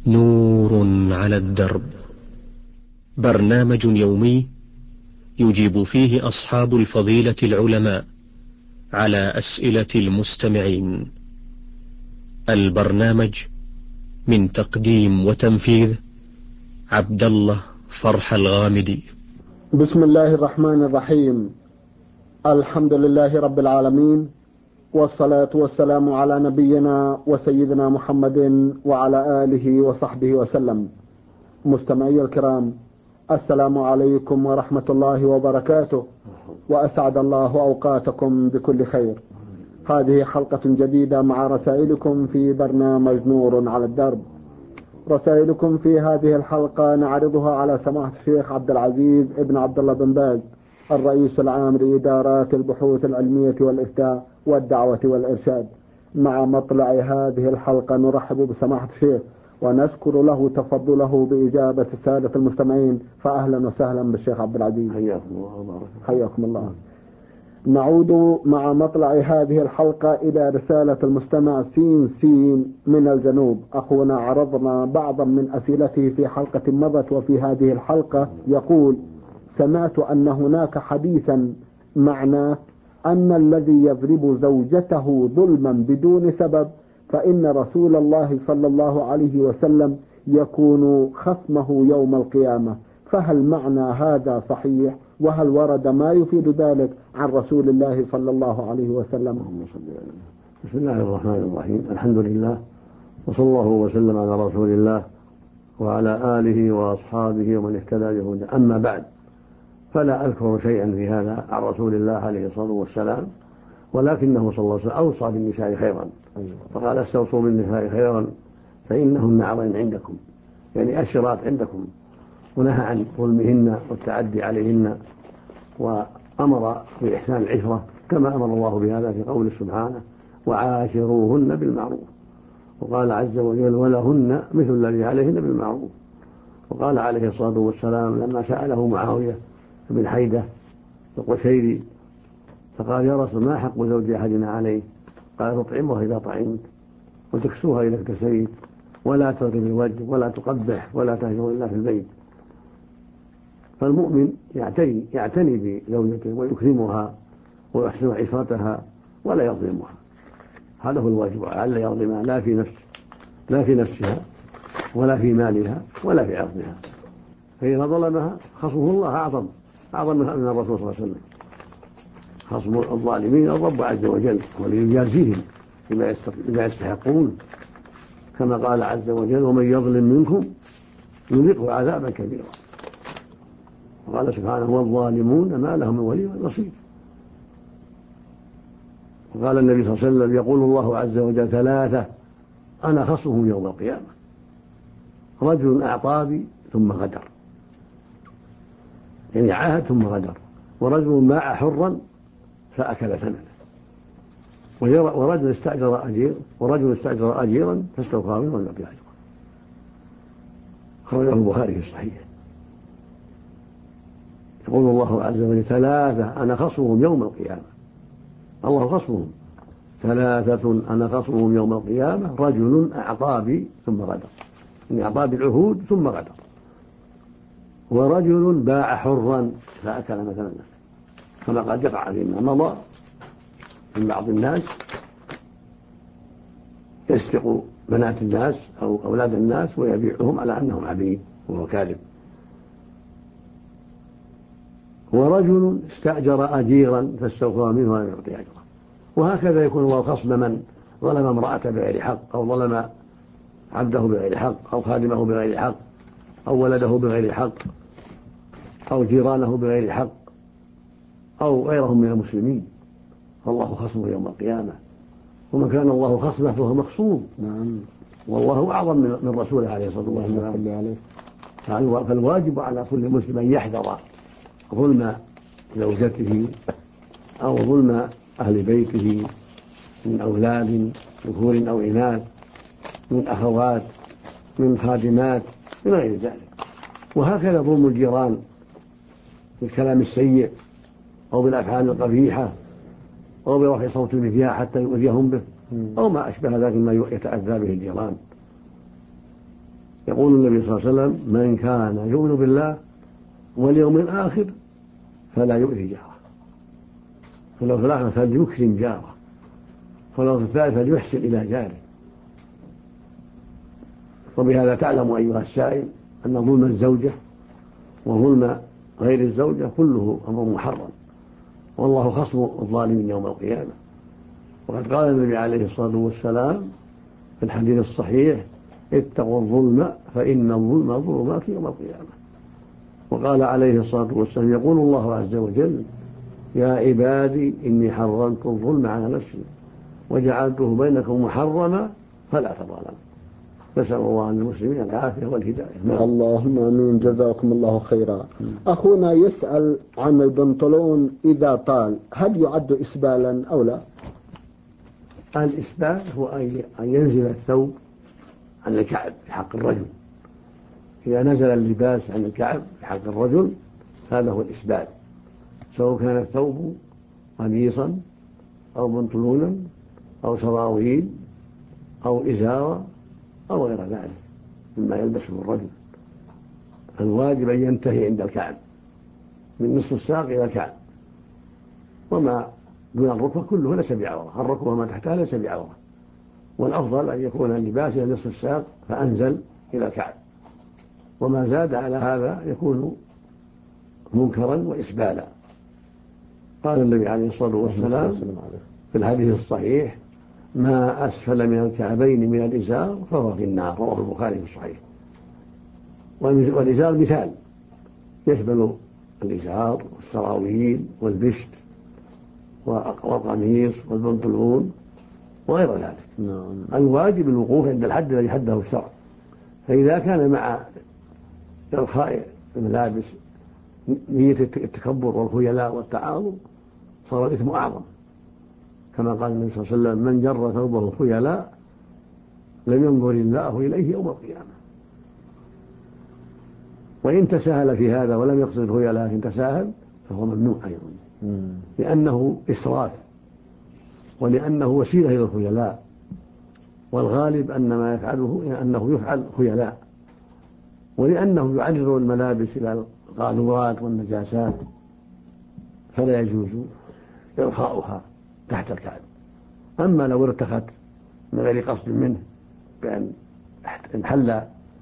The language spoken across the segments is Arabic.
نور على الدرب، برنامج يومي يجيب فيه أصحاب الفضيلة العلماء على أسئلة المستمعين. البرنامج من تقديم وتنفيذ عبد الله فرح الغامدي. بسم الله الرحمن الرحيم. الحمد لله رب العالمين، والصلاة والسلام على نبينا وسيدنا محمد وعلى آله وصحبه وسلم. مستمعي الكرام، السلام عليكم ورحمة الله وبركاته، وأسعد الله أوقاتكم بكل خير. هذه حلقة جديدة مع رسائلكم في برنامج نور على الدرب. رسائلكم في هذه الحلقة نعرضها على سماحة الشيخ عبد العزيز ابن عبد الله بن باز، الرئيس العام لإدارات البحوث العلمية والإفتاء والدعوة والإرشاد. مع مطلع هذه الحلقة نرحب بسماحة الشيخ ونشكر له تفضله بإجابة السادة المستمعين، فأهلا وسهلا بالشيخ عبد العزيز. حياكم الله وبارك. حياكم الله. نعود مع مطلع هذه الحلقة إلى رسالة المستمع سين من الجنوب. أخونا عرضنا بعضا من أسئلته في حلقة مضت، وفي هذه الحلقة يقول: سمعت أن هناك حديثا معناه أن الذي يضرب زوجته ظلما بدون سبب فإن رسول الله صلى الله عليه وسلم يكون خصمه يوم القيامة، فهل معنى هذا صحيح؟ وهل ورد ما يفيد ذلك عن رسول الله صلى الله عليه وسلم؟ بسم الله الرحمن الرحيم. الحمد لله، وصلى الله وسلم على رسول الله وعلى آله وأصحابه ومن اهتدى بهداه. أما بعد، فلا أذكر شيئا في هذا عن رسول الله عليه الصلاة والسلام، ولكنه صلى الله عليه وسلم أوصى بالنساء خيرا، فقال: استوصوا بالنساء خيرا فإنهن عوان عندكم، يعني أشرات عندكم، ونهى عن ظلمهن والتعدي عليهن، وأمر بإحسان العشرة كما أمر الله بهذا في قوله سبحانه: وعاشروهن بالمعروف. وقال عز وجل: ولهن مثل الذي عليهن بالمعروف. وقال عليه الصلاة والسلام لما سأله معاوية بن حيدة القشيري فقال: يا رسول، ما حق زوج أحدنا عليه؟ قال: تطعمها إذا طعمت، وتكسوها إذا اكتسيت، ولا تضرب الوجه، ولا تقبح، ولا تهجر إلا في البيت. فالمؤمن يعتني بزوجته ويكرمها ويحسن عشرتها ولا يظلمها. هذا هو الواجب، ألا يظلمها لا في نفسها ولا في مالها ولا في عرضها، فإذا ظلمها خصمه الله أعظم من الرسول صلى الله عليه وسلم. خصم الظالمين الرب عز وجل، وليجازيهم بما يستحقون، كما قال عز وجل: ومن يظلم منكم يذقه عذابا كبيرا. وقال سبحانه: والظالمون ما لهم من ولي ونصير. وقال النبي صلى الله عليه وسلم: يقول الله عز وجل: ثلاثة أنا خصمهم يوم القيامة: رجل أعطى بي ثم غدر، يعني عاهد ثم غدر، ورجل باع حرا فأكل ثمنه، ورجل استأجر أجيرا فاستوفى منه ولم يعطيه أجرا. خرجه البخاري في الصحيح. يقول الله عز وجل: ثلاثة أنا خصمهم يوم القيامة. الله خصمهم. ثلاثة أنا خصمهم يوم القيامة: رجل أعطى بي ثم غدر، يعني أعطى بالعهود ثم غدر، ورجل باع حرا فأكل مثلا، كما قد يقع فيما مضى من بعض الناس يسرق بنات الناس أو أولاد الناس ويبيعهم على أنهم عبيد وهو كاذب. ورجل استأجر أجيرا فاستوفى منه ولم يعطيه أجرا. وهكذا يكون الله خصم من ظلم امرأة بغير حق، أو ظلم عبده بغير حق، أو خادمه بغير حق، أو ولده بغير حق، أو جيرانه بغير حق، أو غيرهم من المسلمين، فالله خصمه يوم القيامة. ومن كان الله خصمه فهو مخصوم. نعم. والله أعظم من رسوله عليه الصلاة والسلام. فالواجب على كل مسلم أن يحذر ظلم زوجته أو ظلم أهل بيته من أولاد ذكور أو إناث، من أخوات، من خادمات، من غير ذلك. وهكذا ظلم الجيران بالكلام السيء أو بالأفعال القبيحة أو برفع صوت المذياع حتى يؤذيهم به، أو ما أشبه ذلك مما يتأذى به الجيران. يقول النبي صلى الله عليه وسلم: من كان يؤمن بالله واليوم الآخر فلا يؤذي جاره، فلو في الآخر فليكرم جاره، فلو في الثالث فليحسن إلى جاره. وبهذا تعلم أيها السائل أن ظلم الزوجة وظلم غير الزوجة كله أمر محرم، والله خصم الظالمين يوم القيامة. وقد قال النبي عليه الصلاة والسلام في الحديث الصحيح: اتقوا الظلم فإن الظلم ظلمات يوم القيامة. وقال عليه الصلاة والسلام: يقول الله عز وجل: يا عبادي إني حرمت الظلم على نفسي وجعلته بينكم محرما فلا تظالموا. نسأل الله للمسلمين العافية والهداية. اللهم آمين. جزاكم الله خيرا. أخونا يسأل عن البنطلون إذا طال هل يعد إسبالا أو لا؟ الإسبال هو أن ينزل الثوب عن الكعب في حق الرجل. إذا نزل اللباس عن الكعب في حق الرجل هذا هو الإسبال، سواء كان الثوب قميصا أو بنطلونا أو سراويل أو إزارة أو غير ذلك مما يلبسه الرجل. الواجب أن ينتهي عند الكعب من نصف الساق إلى الكعب، وما دون الركبة كله ليس بعورة، الركبة وما تحتها ليس بعورة. والأفضل أن يكون اللباس إلى نصف الساق فأنزل إلى الكعب، وما زاد على هذا يكون منكرا وإسبالا. قال النبي عليه الصلاة والسلام في الحديث الصحيح: ما أسفل من الكعبين من الإزار فهو في النار، رواه البخاري في الصحيح. والإزار مثال يشمل الإزار والسراويل والبشت والقميص والبنطلون وغير ذلك. الواجب الوقوف عند الحد الذي حده الشرع، فإذا كان مع إرخاء الملابس نية التكبر والخيلاء والتعاظم صار الإثم أعظم، كما قال النبي صلى الله عليه وسلم: من جر ثوبه خيلاء لم ينظر الله إليه يوم القيامة. وإن تساهل في هذا ولم يقصد الخيلاء لكن تساهل فهو ممنوع أيضا، لأنه إسراف ولأنه وسيلة إلى الخيلاء، والغالب أن ما يفعله أنه يفعل خيلاء، ولأنه يعرض الملابس إلى القاذورات والنجاسات فلا يجوز إرخاؤها تحت الكعب. أما لو ارتخت من غير قصد منه بأن انحل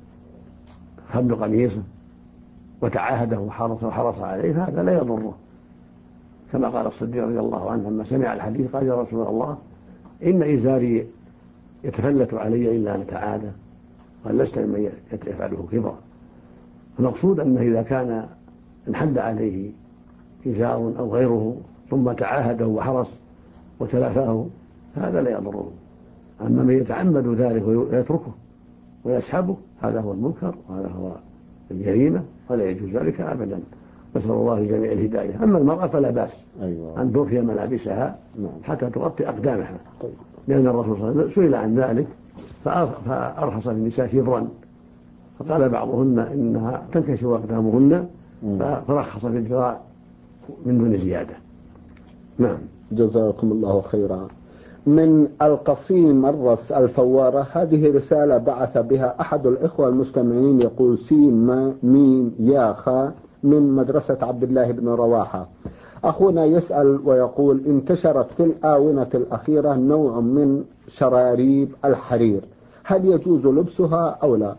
خد قميصه وتعاهده وحرص عليه فهذا لا يضره، كما قال الصديق رضي الله عنه لما سمع الحديث قال: يا رسول الله إن إزاري يتفلت علي إلا أن أتعاهده، قال: لست ممن يفعله كبرا. المقصود أنه إذا كان انحل عليه إزار أو غيره ثم تعاهده وحرص وتلافاه هذا لا يضره. أما من يتعمد ذلك ويتركه ويسحبه هذا هو المنكر وهذا هو الجريمة ولا يجوز ذلك أبدا. نسأل الله لجميع الهداية. أما المرأة فلا بأس أن ترخي ملابسها حتى تغطي أقدامها، لأن الرسول صلى الله عليه وسلم سئل عن ذلك فأرخص للنساء شبرا، فقال بعضهن إنها تنكشف أقدامهن فرخص في الذراع من دون زيادة. نعم. جزاكم الله خيرا. من القصيم الرس الفوارة، هذه رسالة بعث بها أحد الإخوة المستمعين يقول: سين ميم يا خا من مدرسة عبد الله بن رواحة. أخونا يسأل ويقول: انتشرت في الآونة الأخيرة نوع من شراريب الحرير، هل يجوز لبسها أو لا؟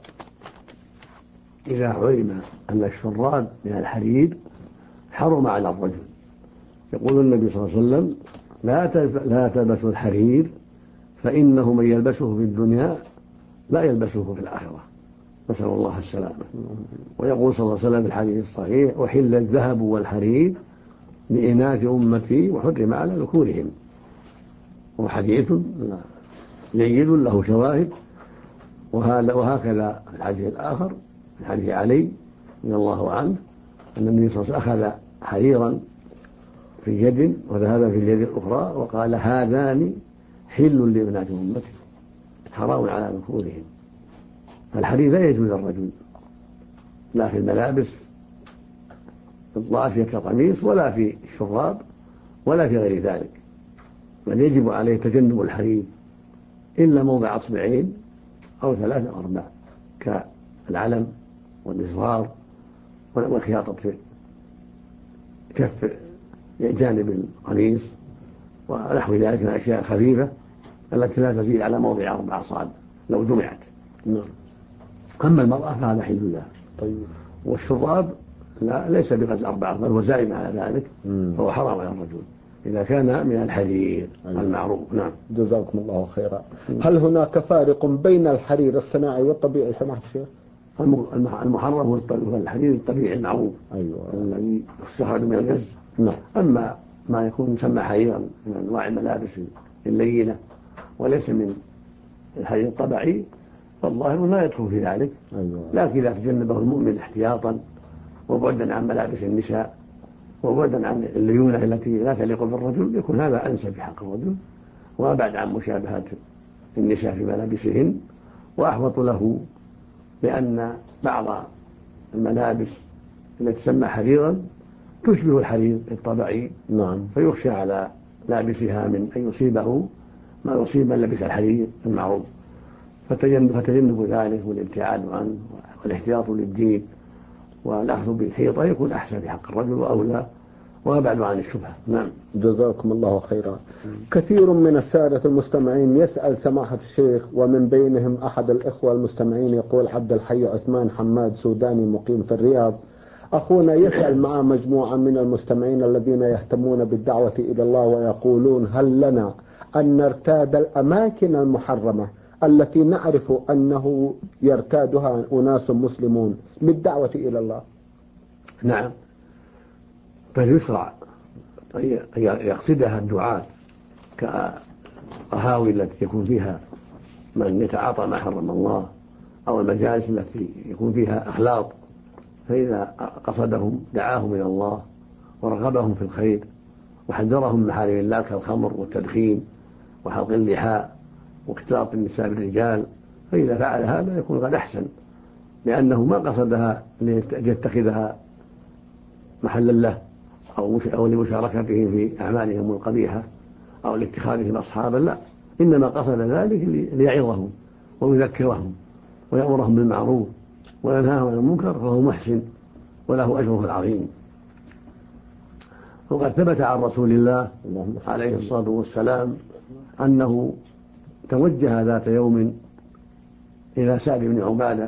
إذا علم أن الشراب من الحرير حرم على الرجل. يقول النبي صلى الله عليه وسلم: لا تلبسوا الحرير فإنه من يلبسه في الدنيا لا يلبسه في الآخرة، نسأل الله السلامة. ويقول صلى الله عليه وسلم في الحديث الصحيح: أحل الذهب والحرير لإناث أمتي وحرم على ذكورهم. وحديث جيد له شواهد. وهكذا في الحديث الآخر في حديث علي رضي الله عنه أن النبي صلى الله عليه وسلم أخذ حريرا في يد وذهب في اليد الأخرى وقال: هذان حل لبنات أمتي حرام على ذكورهم. فالحرير لا يجوز للرجل لا في الملابس الضافية كالقميص ولا في الشراب ولا في غير ذلك، بل يجب عليه تجنب الحرير إلا موضع أصبعين أو 3 أو 4 العلم والإصرار والخياطة في كف جانب القميص ونحو ذلك من الأشياء الخفيفة التي لا تزيد على موضع 4 أصابع لو جمعت. أما المرأة فهذا حل لها. طيب. والشراب ليس بقدر 4 بل هو زائد على ذلك، فهو حرام على الرجل إذا كان من الحرير المعروف. نعم. جزاكم الله خيرا. هل هناك فارق بين الحرير الصناعي والطبيعي سماحة الشيخ؟ المحرم هو الحرير الطبيعي المعروف. أيوة. الذي يستخرج من الغز. نعم. أما ما يكون يسمى حريرا من أنواع الملابس اللينة وليس من الحرير الطبيعي فالظاهر لا يدخل في ذلك. أيوة. لكن إذا تجنبه المؤمن احتياطا وبعدا عن ملابس النساء وبعدا عن الليونة التي لا تليق بالرجل يكون هذا أنسب بحق الرجل وأبعد عن مشابهة النساء في ملابسهن وأحوط له، لأن بعض الملابس التي تسمى حريرا تشبه الحرير الطبيعي. نعم. فيخشى على لابسها من أن يصيبه ما يصيب من لبس الحرير المعروف، فتجنب ذلك والابتعاد عنه والاحتياط للدين والأخذ بالحيطة يكون أحسن في حق الرجل وأولى وأبعد عن الشبهة. نعم. جزاكم الله خيرا. كثير من السادة المستمعين يسأل سماحة الشيخ، ومن بينهم أحد الإخوة المستمعين يقول عبد الحي عثمان حماد سوداني مقيم في الرياض. أخونا يسأل مع مجموعة من المستمعين الذين يهتمون بالدعوة إلى الله ويقولون هل لنا أن نرتاد الأماكن المحرمة التي نعرف أنه يرتادها أناس مسلمون للدعوة إلى الله؟ نعم، بل يشرع أن يقصدها الدعاة كقهاوي التي يكون فيها من يتعاطى ما حرم الله أو المجالس التي يكون فيها أخلاط، فإذا قصدهم دعاهم إلى الله ورغبهم في الخير وحذرهم من محارم الله كالخمر والتدخين وحلق اللحى واختلاط النساء بالرجال، فإذا فعل هذا يكون قد أحسن، لأنه ما قصدها ليتخذها محلا له أو لمشاركتهم في أعمالهم القبيحة أو لاتخاذهم أصحابا، لا، إنما قصد ذلك ليعظهم ويذكرهم ويأمرهم بالمعروف وينهاهم عن المنكر، فهو محسن وله أجره العظيم. وقد ثبت عن رسول الله عليه الصلاة والسلام أنه توجه ذات يوم إلى سعد بن عبادة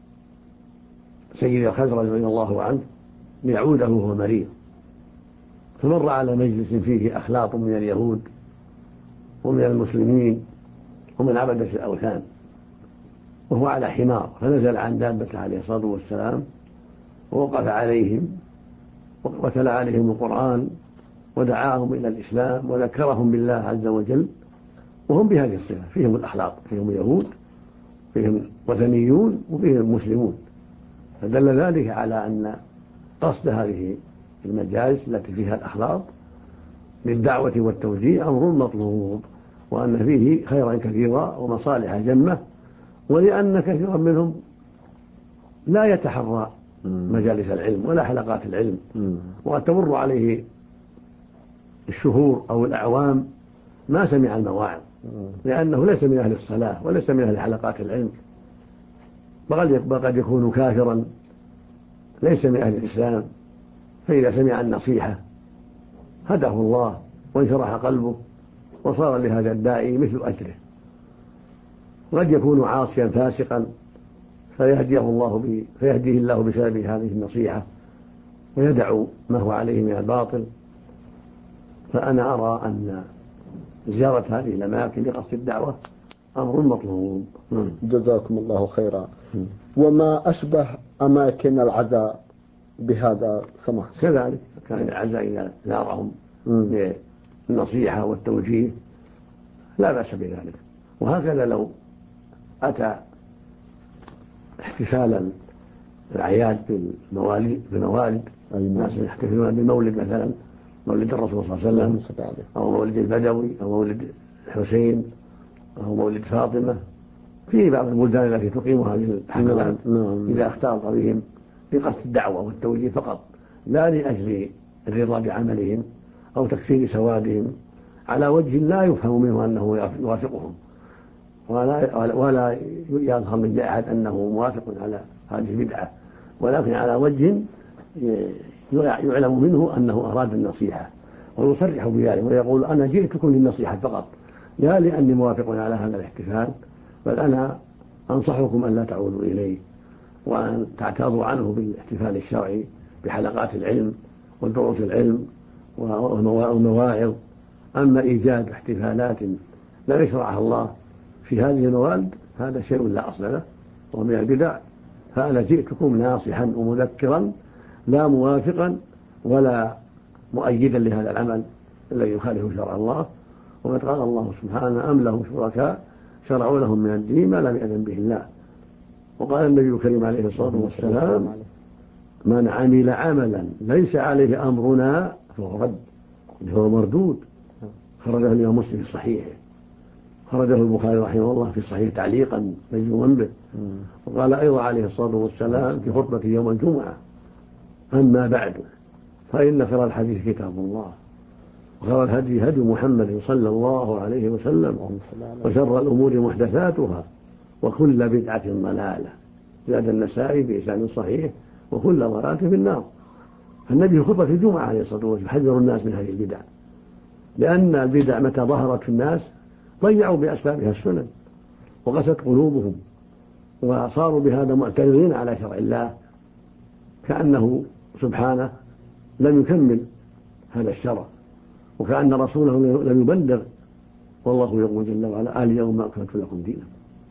سيد الخزرج رضي الله عنه ليعوده وهو مريض، فمر على مجلس فيه أخلاط من اليهود ومن المسلمين ومن عبدة الأوثان، وهو على حمار، فنزل عن دابته عليه الصلاة والسلام ووقف عليهم وتلا عليهم القرآن ودعاهم إلى الإسلام وذكرهم بالله عز وجل، وهم بهذه الصفة، فيهم الأخلاط، فيهم يهود، فيهم وثنيون، وفيهم مسلمون، فدل ذلك على أن قصد هذه المجالس التي فيها الأخلاط للدعوة والتوجيه أمر مطلوب، وأن فيه خيرا كثيرا ومصالح جمة، ولأن كثيرا منهم لا يتحرى مجالس العلم ولا حلقات العلم، وقد تمر عليه الشهور أو الأعوام ما سمع المواعظ، لأنه ليس من أهل الصلاة وليس من أهل حلقات العلم، بل قد يكون كافرا ليس من أهل الإسلام، فإذا سمع النصيحة هداه الله وانشرح قلبه وصار لهذا الداعي مثل أجره. قد يكون عاصيا فاسقا فيهديه الله بسبب هذه النصيحة ويدعو ما هو عليه من الباطل. فأنا أرى أن زيارة هذه الأماكن لقصد الدعوة أمر مطلوب. جزاكم الله خيرا. وما أشبه أماكن العزاء بهذا سمح؟ كذلك كان العزاء إذا زارهم للنصيحة والتوجيه لا بأس بذلك. وهكذا لو أتى احتفال الأعياد بالموالد، الناس يحتفلون بالمولد مثلا مولد الرسول صلى الله عليه وسلم أو مولد البدوي أو مولد الحسين أو مولد فاطمة، في بعض البلدان التي تقيم هذه الحفلات إذا اختلط بهم بقصد الدعوة والتوجيه فقط، لا لأجل الرضا بعملهم أو تكفير سوادهم على وجه لا يفهم منه أنه يوافقهم، ولا يظهر من أحد أنه موافق على هذه البدعة، ولكن على وجه يعلم منه أنه أراد النصيحة، ويصرح بذلك ويقول أنا جئتكم للنصيحة فقط، لا لأني موافق على هذا الاحتفال، بل أنا أنصحكم أن لا تعودوا إليه، وأن تعتاضوا عنه بالاحتفال الشرعي بحلقات العلم ودروس العلم والمواعظ. أما إيجاد احتفالات لا يشرعها الله في هذه الموالد هذا شيء لا أصل له ومن البدع. فأنا جئتكم ناصحا ومذكرا لا موافقا ولا مؤيدا لهذا العمل الذي يخالف شرع الله. وقد قال الله سبحانه أم لهم شركاء شرعوا لهم من الدين ما لم يأذن به الله. وقال النبي الكريم عليه الصلاة والسلام من عمل عملا ليس عليه أمرنا فهو رد، هو مردود. خرجه الإمام مسلم في صحيحه، خرجه البخاري رحمه الله في صحيح تعليقا مجزوما به. وقال أيضا عليه الصلاة والسلام في خطبة يوم الجمعة أما بعد فإن خير الحديث كتاب الله وخير الهدي هدي محمد صلى الله عليه وسلم وشر الأمور محدثاتها وكل بدعة ضلالة. زاد النسائي بإسناد صحيح وكل ضلالة في النار. النبي خطبة الجمعة عليه الصلاة والسلام يحذر الناس من هذه البدع، لأن البدع متى ظهرت في الناس ضيعوا بأسبابها السنن وقست قلوبهم وصاروا بهذا معترضين على شرع الله، كأنه سبحانه لم يكمل هذا الشرع وكأن رسوله لم يبلغ، والله يقول جل وعلا اليوم أكملت لكم دينكم.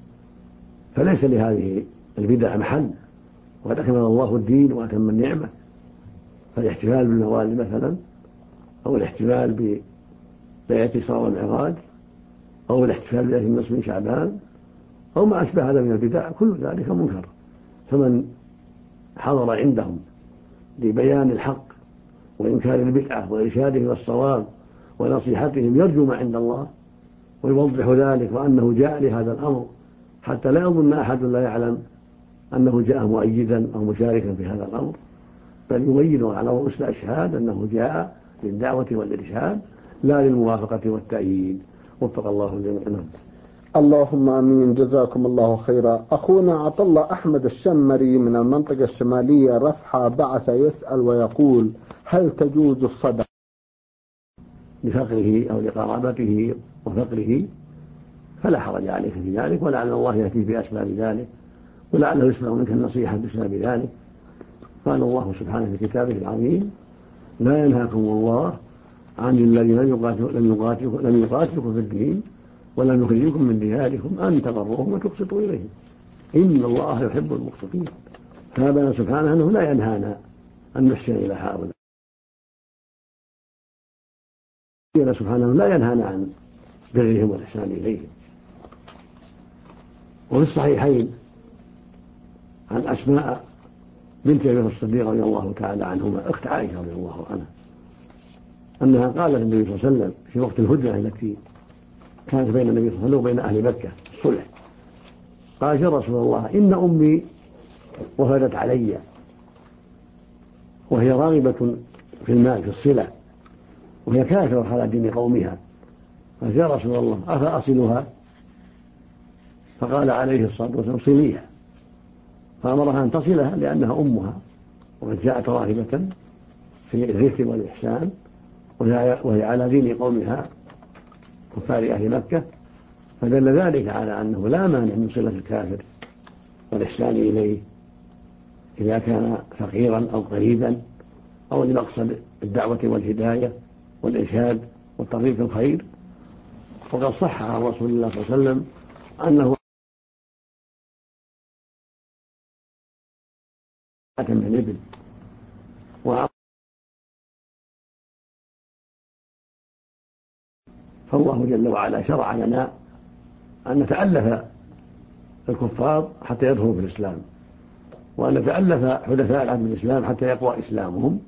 فليس لهذه البدع محل، وقد أكمل الله الدين وأتم النعمة. فالاحتفال بالموالد مثلا، أو الاحتفال بليلة الإسراء والمعراج، أو الاحتفال بليلة النصف من شعبان، أو ما أشبه هذا من البدع، كل ذلك منكر. فمن حضر عندهم لبيان الحق وإنكار البدعة وإرشادهم إلى الصواب ونصيحتهم يرجو ما عند الله ويوضح ذلك وأنه جاء لهذا الأمر، حتى لا يظن أحد لا يعلم أنه جاء مؤيدا أو مشاركا في هذا الأمر، بل يبين على رؤوس الأشهاد أنه جاء للدعوة والإرشاد لا للموافقة والتأييد. وفق الله الجميع. اللهم امين. جزاكم الله خيرا. اخونا عطله احمد الشمري من المنطقه الشماليه رفحه بعث يسال ويقول: هل تجوز الصدقه لفقره او لقرابته وفقره؟ فلا حرج عليك في ذلك، ولعل الله ياتي باسباب ذلك، ولعله يسمع منك النصيحه بسبب ذلك. قال الله سبحانه في كتابه العظيم: لا ينهاكم الله عن الذين لم يقاتلكم في الدين ولم يخرجكم من دياركم أن تبروهم وتقسطوا إليهم إن الله يحب المقسطين. فبين سبحانه أنه لا ينهانا أن نحسن إلى هؤلاء، سبحانه لا ينهانا عن برهم والإحسان إليهم. وفي الصحيحين عن أسماء بنت أبي بكر الصديق رضي الله تعالى عنهما أخت عائشة رضي الله عنها أنها قالت للنبي صلى الله عليه وسلم في وقت الهدنة التي كانت بين النبي صلى الله عليه وسلم وبين أهل مكة الصلح، قالت: يا رسول الله إن أمي وفدت علي وهي راغبة في المال في الصلة وهي كافرة على دين قومها، قالت: يا رسول الله أفأصلها؟ فقال عليه الصلاة والسلام: صليها. فأمرها أن تصلها لأنها أمها وقد جاءت راغبة في الرفق والإحسان وهي على دين قومها كفار أهل مكة. فدل ذلك على أنه لا مانع من صلة الكافر والإحسان إليه إذا كان فقيرا أو قريبا أو لمقصد الدعوة والهداية والإرشاد والترغيب في الخير. وقد صح عن رسول الله صلى الله عليه وسلم أنه من الإبل فالله جل وعلا شرع لنا أن نتألف الكفار حتى يدخلوا في الإسلام، وأن نتألف حدثاء العهد بالإسلام حتى يقوى إسلامهم.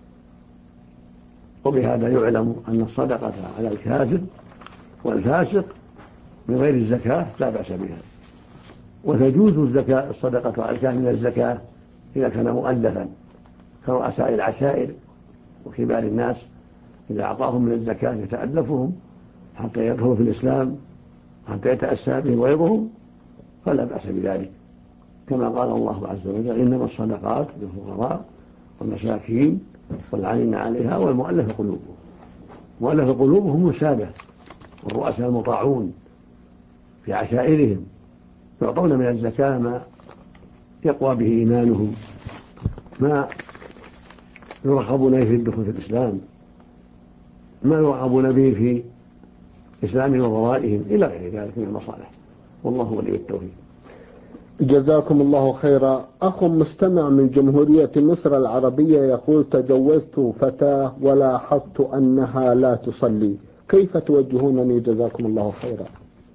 وبهذا يعلم أن الصدقة على الكافر والفاسق من غير الزكاة لا بأس بها، وتجوز الصدقة على الكافر من الزكاة إذا كان مؤلفا كرؤساء العشائر وكبار الناس، إذا أعطاهم من الزكاة يتألفهم حتى يدخلوا في الإسلام حتى يتأسى بهم غيرهم فلا بأس بذلك، كما قال الله عز وجل إنما الصدقات للفقراء والمساكين والعاملين عليها والمؤلف قلوبهم. مؤلف قلوبهم السادة والرؤساء المطاعون في عشائرهم، يعطون من الزكاة ما يقوى به إيمانهم، ما يرغبون به في الدخول في الإسلام، ما يرغبون به في إسلام وضرائهم إلى غير ذلك من المصالح، والله ولي التوفيق. جزاكم الله خيرا. أخ مستمع من جمهورية مصر العربية يقول: تجوزت فتاة ولاحظت أنها لا تصلي، كيف توجهونني جزاكم الله خيرا؟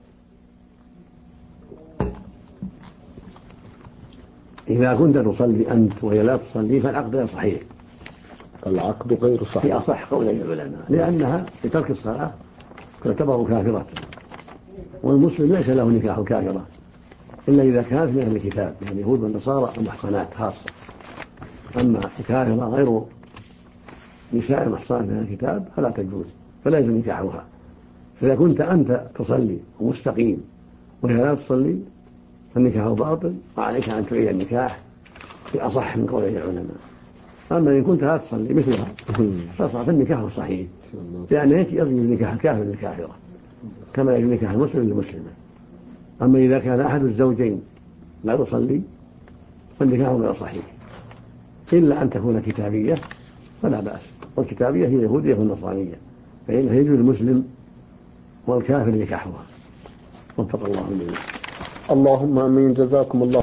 إذا كنت تصلي أنت وهي لا تصلي فالعقد غير صحيح. العقد غير صحيح في أصح قولي العلماء، لأنها بترك الصلاة تعتبر كافرة، والمسلم ليس له نكاح كافرة إلا إذا كانت من أهل الكتاب من اليهود والنصارى المحصنات خاصة. أما الكافرة غير نساء المحصنات من أهل الكتاب فلا تجوز، فلا يجوز نكاحها. فإذا كنت أنت تصلي ومستقيم وهي لا تصلي فالنكاح باطل، وعليك أن تعيد النكاح في أصح من قول العلماء. أما إن كنت لا تصلي مثلها فالنكاح صحيح، لأن يجوز نكاح الكافر للكافرة كما يجوز نكاح المسلم للمسلمة. أما إذا كان أحد الزوجين لا يصلي فالنكاح غير صحيح، إلا أن تكون كتابية فلا بأس، والكتابية هي اليهودية والنصرانية، فإنها يجوز المسلم والكافر نكاحها. وفق الله جميعا. اللهم آمين. جزاكم الله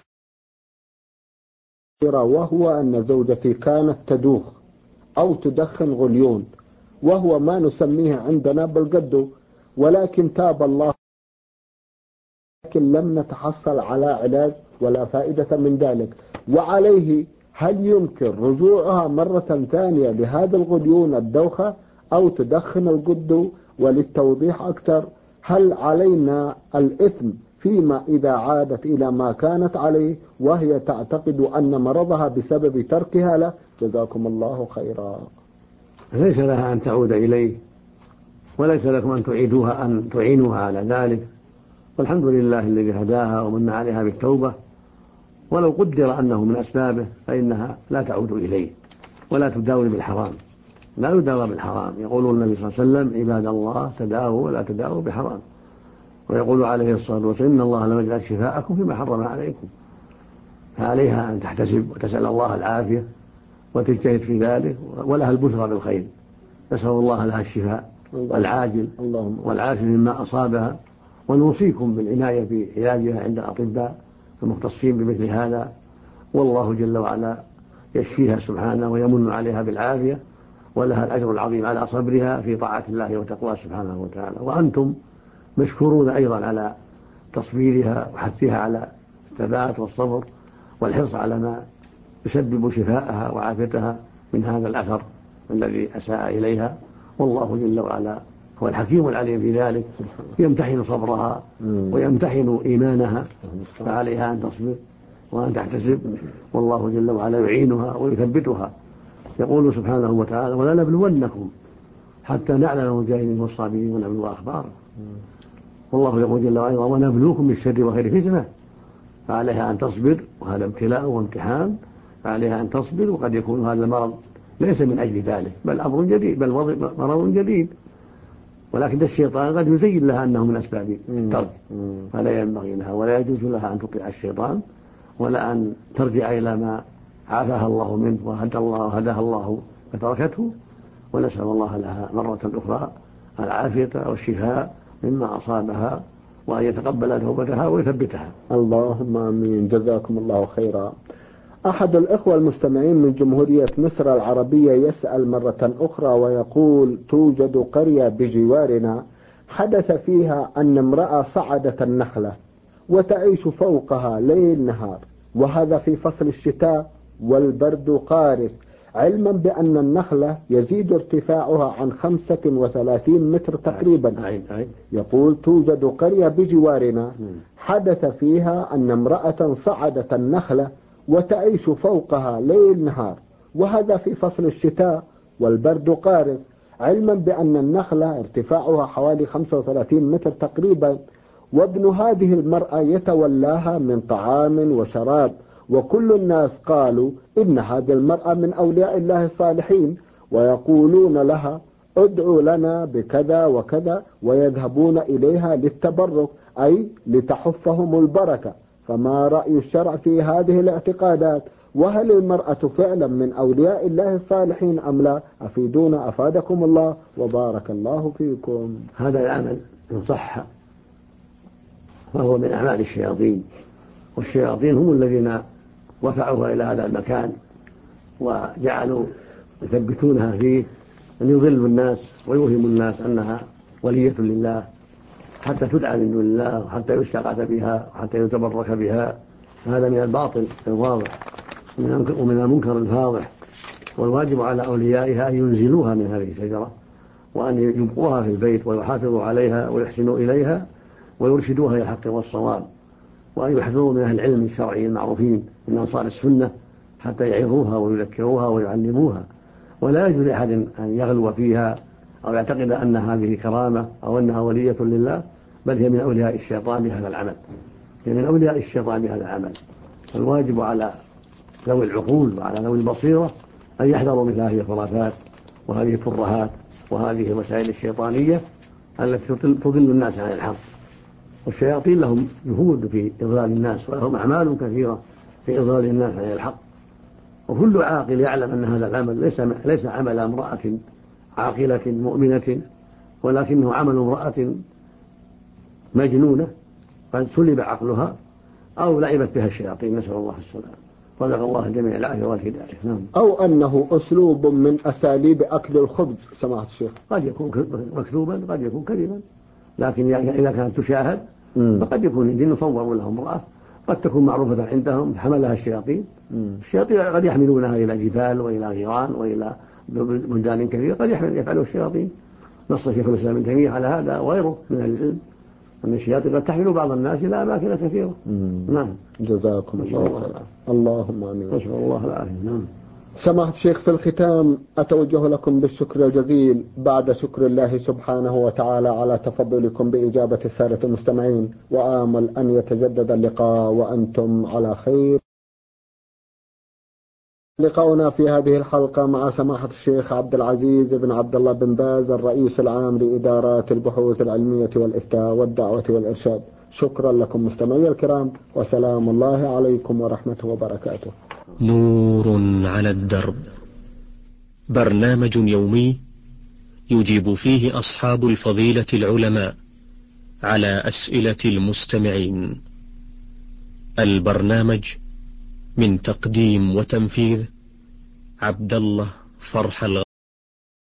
خيرا. وهو أن زوجتي كانت تدوخ أو تدخن غليون، وهو ما نسميه عندنا بالقدو، ولكن تاب الله، لكن لم نتحصل على علاج ولا فائدة من ذلك. وعليه هل يمكن رجوعها مرة ثانية لهذا الغليون الدوخة أو تدخن القدو؟ وللتوضيح أكثر، هل علينا الإثم فيما إذا عادت إلى ما كانت عليه وهي تعتقد أن مرضها بسبب تركها له؟ جزاكم الله خيرا. ليس لها أن تعود إليه، وليس لكم أن تعينوها على ذلك، والحمد لله الذي هداها ومن عليها بالتوبة. ولو قدر أنه من أسبابه فإنها لا تعود إليه ولا تداول بالحرام، لا يداوى بالحرام. يقول النبي صلى الله عليه وسلم: عباد الله تداووا ولا تداووا بحرام. ويقول عليه الصلاة والسلام: إن الله لم يجعل شفاءكم فيما حرم عليكم. فعليها أن تحتسب وتسأل الله العافية وتجتهد في ذلك، ولها البشرى بالخير. نسأل الله لها الشفاء العاجل والعافية مما أصابها، ونوصيكم بالعناية بعلاجها عند الأطباء المختصين بمثل هذا، والله جل وعلا يشفيها سبحانه ويمن عليها بالعافية، ولها الأجر العظيم على صبرها في طاعة الله وتقواه سبحانه وتعالى. وأنتم مشكورون أيضا على تصبيرها وحثها على الثبات والصبر والحرص على ما يسبب شفاءها وعافيتها من هذا الأثر الذي أساء إليها. والله جل وعلا هو الحكيم العليم في ذلك، يمتحن صبرها ويمتحن إيمانها، فعليها أن تصبر وأن تحتسب، والله جل وعلا يعينها ويثبتها. يقول سبحانه وتعالى: ولا نبلونكم حتى نعلم المجاهدين والصابرين ونبلو أخبارهم. والله يقول جل وعلا: ونبلوكم بالشر والخير فتنة. فعليها أن تصبر، وهذا ابتلاء وامتحان، فعليها أن تصبر. وقد يكون هذا المرض ليس من أجل ذلك، بل أمر جديد، بل مرض جديد، ولكن الشيطان قد يزين لها أنه من أسباب الترك، فلا ينبغي لها ولا يجوز لها أن تطيع الشيطان، ولا أن ترجع إلى ما عافاها الله منه وهداها الله فتركته. ونسأل الله لها مرة أخرى العافية والشفاء مما أصابها، وأن يتقبل توبتها ويثبتها. اللهم آمين. جزاكم الله خيرا. أحد الإخوة المستمعين من جمهورية مصر العربية يسأل مرة أخرى ويقول: توجد قرية بجوارنا حدث فيها أن امرأة صعدت النخلة وتعيش فوقها ليل نهار، وهذا في فصل الشتاء والبرد قارس، علما بأن النخلة يزيد ارتفاعها عن 35 متر تقريبا. يقول: توجد قرية بجوارنا حدث فيها أن امرأة صعدت النخلة وتعيش فوقها ليل نهار، وهذا في فصل الشتاء والبرد قارس، علما بأن النخلة ارتفاعها حوالي 35 متر تقريبا، وابن هذه المرأة يتولاها من طعام وشراب، وكل الناس قالوا إن هذه المرأة من أولياء الله الصالحين، ويقولون لها ادعوا لنا بكذا وكذا، ويذهبون إليها للتبرك أي لتحفهم البركة. فما رأي الشرع في هذه الاعتقادات؟ وهل المرأة فعلا من أولياء الله الصالحين أم لا؟ أفيدونا أفادكم الله وبارك الله فيكم. هذا العمل إن صح فهو من أعمال الشياطين، والشياطين هم الذين رفعوها إلى هذا المكان وجعلوا يثبتونها فيه، أن يضلوا الناس ويوهموا الناس أنها ولية لله حتى تدعى من دون الله وحتى يستغاث بها وحتى يتبرك بها. هذا من الباطل الواضح ومن المنكر الفاضح، والواجب على أوليائها أن ينزلوها من هذه الشجرة وأن يبقوها في البيت ويحافظوا عليها ويحسنوا إليها ويرشدوها إلى الحق والصواب، وأن يحذروا من أهل العلم الشرعي المعروفين من أنصار السنة حتى يعظوها ويذكروها ويعلموها. ولا يجوز لأحد أن يغلو فيها أو يعتقد أن هذه كرامة أو أنها ولية لله، بل هي من أولياء الشيطان بهذا العمل، هي من أولياء الشيطان بهذا العمل. الواجب على ذوي العقول وعلى ذوي البصيرة أن يحذروا مثل هذه الخرافات وهذه الترهات وهذه الوسائل الشيطانية التي تضل الناس عن الحق. والشياطين لهم جهود في إضلال الناس ولهم أعمال كثيرة في إضلال الناس عن الحق، وكل عاقل يعلم أن هذا العمل ليس عمل امرأة عاقلة مؤمنة، ولكنه عمل امرأة مجنونة قد سلب عقلها أو لعبت بها الشياطين، نسأل الله السلامة. صدق الله الجميع العافية والهداية. نعم. أو أنه أسلوب من أساليب أكل الخبز سماحة الشيخ، قد يكون مكتوبا قد يكون كذبا، لكن إذا كانت تشاهد فقد يكون الجن صوروا لهم امرأة قد تكون معروفة عندهم حملها الشياطين. الشياطين قد يحملونها إلى جبال وإلى غيران وإلى بلدان كثيرة قد يفعلوا الشياطين. نص شيخ الإسلام ابن تيمية على هذا وغيره من العلم أن الشياطين قد تحمل بعض الناس إلى أماكن كثيرة. نعم. جزاكم الله خيرا. اللهم آمين. نسأل الله العافية. نعم. سماحة الشيخ، في الختام أتوجه لكم بالشكر الجزيل بعد شكر الله سبحانه وتعالى على تفضلكم بإجابة السادة المستمعين، وآمل أن يتجدد اللقاء وأنتم على خير. لقاؤنا في هذه الحلقة مع سماحة الشيخ عبد العزيز بن عبد الله بن باز، الرئيس العام لإدارات البحوث العلمية والإفتاء والدعوة والإرشاد. شكرا لكم مستمعي الكرام، وسلام الله عليكم ورحمته وبركاته. نور على الدرب، برنامج يومي يجيب فيه أصحاب الفضيلة العلماء على أسئلة المستمعين. البرنامج من تقديم وتنفيذ عبد الله فرح الغامدي.